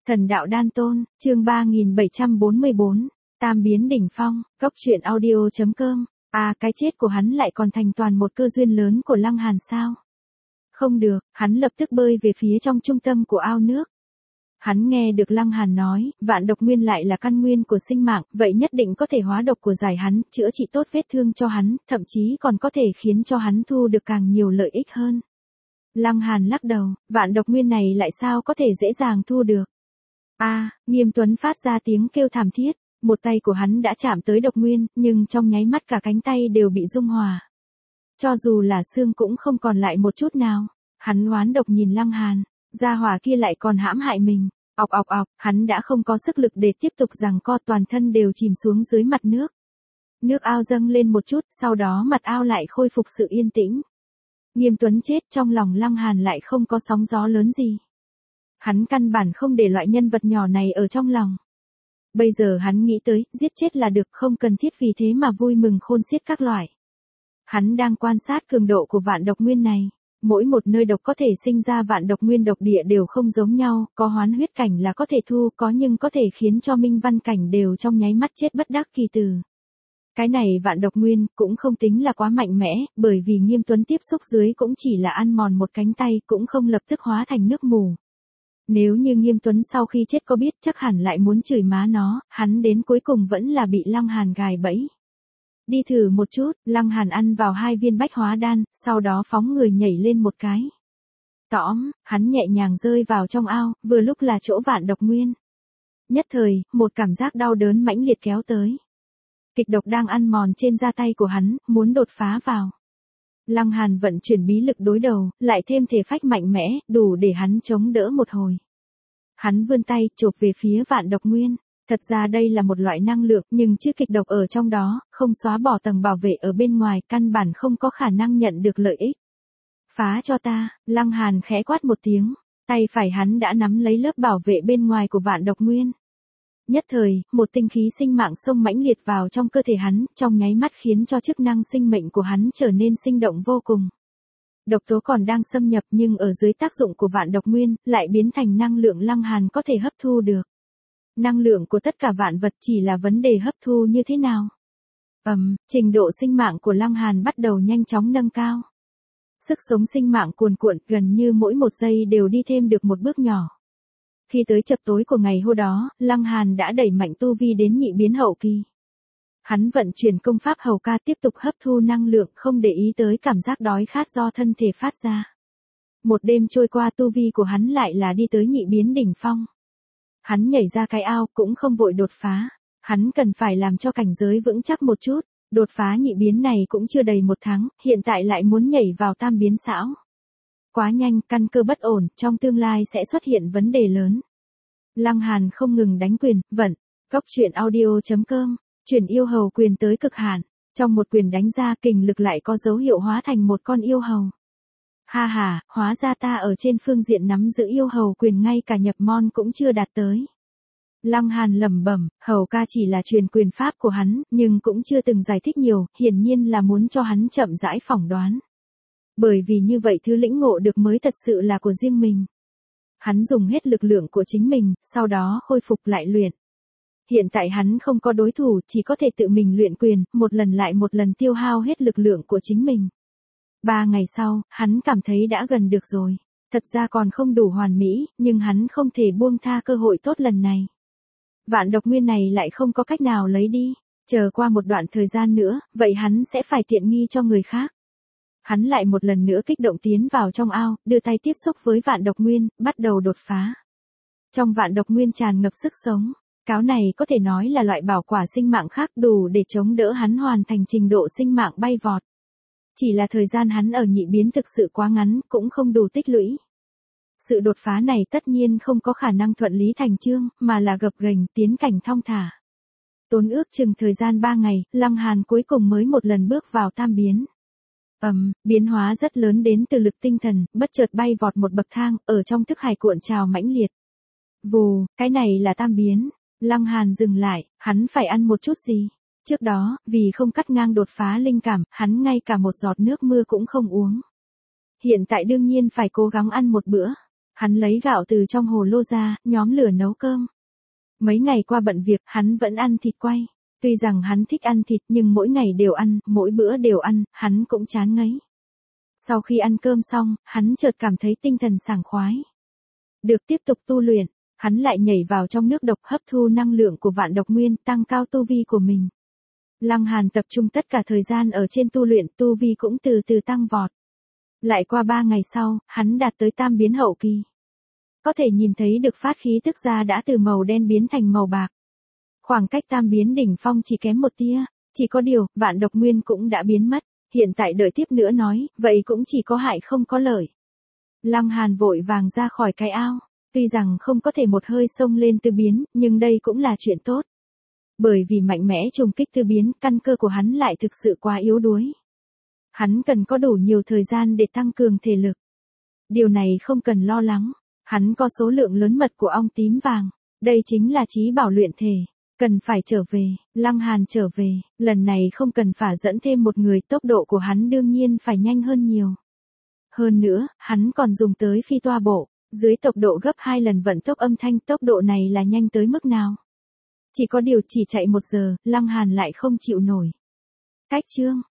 Thần đạo đan tôn, chương 3744, Tam biến đỉnh phong, góc truyện audio.com. À, cái chết của hắn lại còn thành toàn một cơ duyên lớn của Lăng Hàn sao? Không được, hắn lập tức bơi về phía trong trung tâm của ao nước. Hắn nghe được Lăng Hàn nói, vạn độc nguyên lại là căn nguyên của sinh mạng, vậy nhất định có thể hóa độc của giải hắn, chữa trị tốt vết thương cho hắn, thậm chí còn có thể khiến cho hắn thu được càng nhiều lợi ích hơn. Lăng Hàn lắc đầu, vạn độc nguyên này lại sao có thể dễ dàng thu được. Nghiêm Tuấn phát ra tiếng kêu thảm thiết, một tay của hắn đã chạm tới độc nguyên, nhưng trong nháy mắt cả cánh tay đều bị dung hòa. Cho dù là xương cũng không còn lại một chút nào. Hắn oán độc nhìn Lăng Hàn, gia hỏa kia lại còn hãm hại mình. Ọc, hắn đã không có sức lực để tiếp tục giằng co, toàn thân đều chìm xuống dưới mặt nước. Nước ao dâng lên một chút, sau đó mặt ao lại khôi phục sự yên tĩnh. Nghiêm Tuấn chết, trong lòng Lăng Hàn lại không có sóng gió lớn gì. Hắn căn bản không để loại nhân vật nhỏ này ở trong lòng. Bây giờ hắn nghĩ tới, giết chết là được, không cần thiết vì thế mà vui mừng khôn xiết các loại. Hắn đang quan sát cường độ của vạn độc nguyên này. Mỗi một nơi độc có thể sinh ra vạn độc nguyên độc địa đều không giống nhau, có hoán huyết cảnh là có thể thu, có nhưng có thể khiến cho minh văn cảnh đều trong nháy mắt chết bất đắc kỳ tử. Cái này vạn độc nguyên cũng không tính là quá mạnh mẽ, bởi vì Nghiêm Tuấn tiếp xúc dưới cũng chỉ là ăn mòn một cánh tay, cũng không lập tức hóa thành nước mù. Nếu như Nghiêm Tuấn sau khi chết có biết, chắc hẳn lại muốn chửi má nó, hắn đến cuối cùng vẫn là bị Lăng Hàn gài bẫy. Đi thử một chút, Lăng Hàn ăn vào 2 viên bách hóa đan, sau đó phóng người nhảy lên một cái. Tõm, hắn nhẹ nhàng rơi vào trong ao, vừa lúc là chỗ vạn độc nguyên. Nhất thời, một cảm giác đau đớn mãnh liệt kéo tới. Kịch độc đang ăn mòn trên da tay của hắn, muốn đột phá vào. Lăng Hàn vận chuyển bí lực đối đầu, lại thêm thể phách mạnh mẽ, đủ để hắn chống đỡ một hồi. Hắn vươn tay, chộp về phía vạn độc nguyên. Thật ra đây là một loại năng lượng, nhưng chứa kịch độc ở trong đó, không xóa bỏ tầng bảo vệ ở bên ngoài, căn bản không có khả năng nhận được lợi ích. Phá cho ta, Lăng Hàn khẽ quát một tiếng, tay phải hắn đã nắm lấy lớp bảo vệ bên ngoài của vạn độc nguyên. Nhất thời, một tinh khí sinh mạng xông mãnh liệt vào trong cơ thể hắn, trong nháy mắt khiến cho chức năng sinh mệnh của hắn trở nên sinh động vô cùng. Độc tố còn đang xâm nhập nhưng ở dưới tác dụng của vạn độc nguyên, lại biến thành năng lượng Lăng Hàn có thể hấp thu được. Năng lượng của tất cả vạn vật chỉ là vấn đề hấp thu như thế nào. Trình độ sinh mạng của Lăng Hàn bắt đầu nhanh chóng nâng cao. Sức sống sinh mạng cuồn cuộn, gần như mỗi một giây đều đi thêm được một bước nhỏ. Khi tới chập tối của ngày hôm đó, Lăng Hàn đã đẩy mạnh tu vi đến nhị biến hậu kỳ. Hắn vận chuyển công pháp hầu ca tiếp tục hấp thu năng lượng, không để ý tới cảm giác đói khát do thân thể phát ra. Một đêm trôi qua, tu vi của hắn lại là đi tới nhị biến đỉnh phong. Hắn nhảy ra cái ao cũng không vội đột phá. Hắn cần phải làm cho cảnh giới vững chắc một chút. Đột phá nhị biến này cũng chưa đầy 1 tháng, hiện tại lại muốn nhảy vào tam biến xảo. Quá nhanh, căn cơ bất ổn, trong tương lai sẽ xuất hiện vấn đề lớn. Lăng Hàn không ngừng đánh quyền, vận. Góc truyện audio.com, chuyển yêu hầu quyền tới cực hạn. Trong một quyền đánh ra, kình lực lại có dấu hiệu hóa thành một con yêu hầu. Hóa ra ta ở trên phương diện nắm giữ yêu hầu quyền ngay cả nhập môn cũng chưa đạt tới. Lăng Hàn lẩm bẩm, hầu ca chỉ là truyền quyền pháp của hắn, nhưng cũng chưa từng giải thích nhiều, hiển nhiên là muốn cho hắn chậm rãi phỏng đoán. Bởi vì như vậy thứ lĩnh ngộ được mới thật sự là của riêng mình. Hắn dùng hết lực lượng của chính mình, sau đó khôi phục lại luyện. Hiện tại hắn không có đối thủ, chỉ có thể tự mình luyện quyền, một lần lại một lần tiêu hao hết lực lượng của chính mình. 3 ngày sau, hắn cảm thấy đã gần được rồi. Thật ra còn không đủ hoàn mỹ, nhưng hắn không thể buông tha cơ hội tốt lần này. Vạn độc nguyên này lại không có cách nào lấy đi. Chờ qua một đoạn thời gian nữa, vậy hắn sẽ phải tiện nghi cho người khác. Hắn lại một lần nữa kích động tiến vào trong ao, đưa tay tiếp xúc với vạn độc nguyên, bắt đầu đột phá. Trong vạn độc nguyên tràn ngập sức sống. Cáo này có thể nói là loại bảo quả sinh mạng khác, đủ để chống đỡ hắn hoàn thành trình độ sinh mạng bay vọt. Chỉ là thời gian hắn ở nhị biến thực sự quá ngắn, cũng không đủ tích lũy. Sự đột phá này tất nhiên không có khả năng thuận lý thành chương, mà là gập ghềnh, tiến cảnh thong thả. Tốn ước chừng thời gian 3 ngày, Lăng Hàn cuối cùng mới một lần bước vào tam biến. Biến hóa rất lớn đến từ lực tinh thần, bất chợt bay vọt một bậc thang, ở trong thức hải cuộn trào mãnh liệt. Vù, cái này là tam biến. Lăng Hàn dừng lại, hắn phải ăn một chút gì. Trước đó, vì không cắt ngang đột phá linh cảm, hắn ngay cả một giọt nước mưa cũng không uống. Hiện tại đương nhiên phải cố gắng ăn một bữa. Hắn lấy gạo từ trong hồ lô ra, nhóm lửa nấu cơm. Mấy ngày qua bận việc, hắn vẫn ăn thịt quay. Tuy rằng hắn thích ăn thịt nhưng mỗi ngày đều ăn, mỗi bữa đều ăn, hắn cũng chán ngấy. Sau khi ăn cơm xong, hắn chợt cảm thấy tinh thần sảng khoái. Được tiếp tục tu luyện, hắn lại nhảy vào trong nước độc hấp thu năng lượng của vạn độc nguyên, tăng cao tu vi của mình. Lăng Hàn tập trung tất cả thời gian ở trên tu luyện, tu vi cũng từ từ tăng vọt. Lại qua 3 ngày sau, hắn đạt tới tam biến hậu kỳ. Có thể nhìn thấy được phát khí tức ra đã từ màu đen biến thành màu bạc. Khoảng cách tam biến đỉnh phong chỉ kém một tia, chỉ có điều, vạn độc nguyên cũng đã biến mất, hiện tại đợi tiếp nữa nói, vậy cũng chỉ có hại không có lợi. Lăng Hàn vội vàng ra khỏi cái ao, tuy rằng không có thể một hơi xông lên tư biến, nhưng đây cũng là chuyện tốt. Bởi vì mạnh mẽ trùng kích tư biến, căn cơ của hắn lại thực sự quá yếu đuối. Hắn cần có đủ nhiều thời gian để tăng cường thể lực. Điều này không cần lo lắng, hắn có số lượng lớn mật của ong tím vàng, đây chính là chí bảo luyện thể. Cần phải trở về, Lăng Hàn trở về, lần này không cần phải dẫn thêm một người, tốc độ của hắn đương nhiên phải nhanh hơn nhiều. Hơn nữa, hắn còn dùng tới phi toa bộ, dưới tốc độ gấp 2 lần vận tốc âm thanh, tốc độ này là nhanh tới mức nào? Chỉ có điều chỉ chạy 1 giờ, Lăng Hàn lại không chịu nổi. Cách chương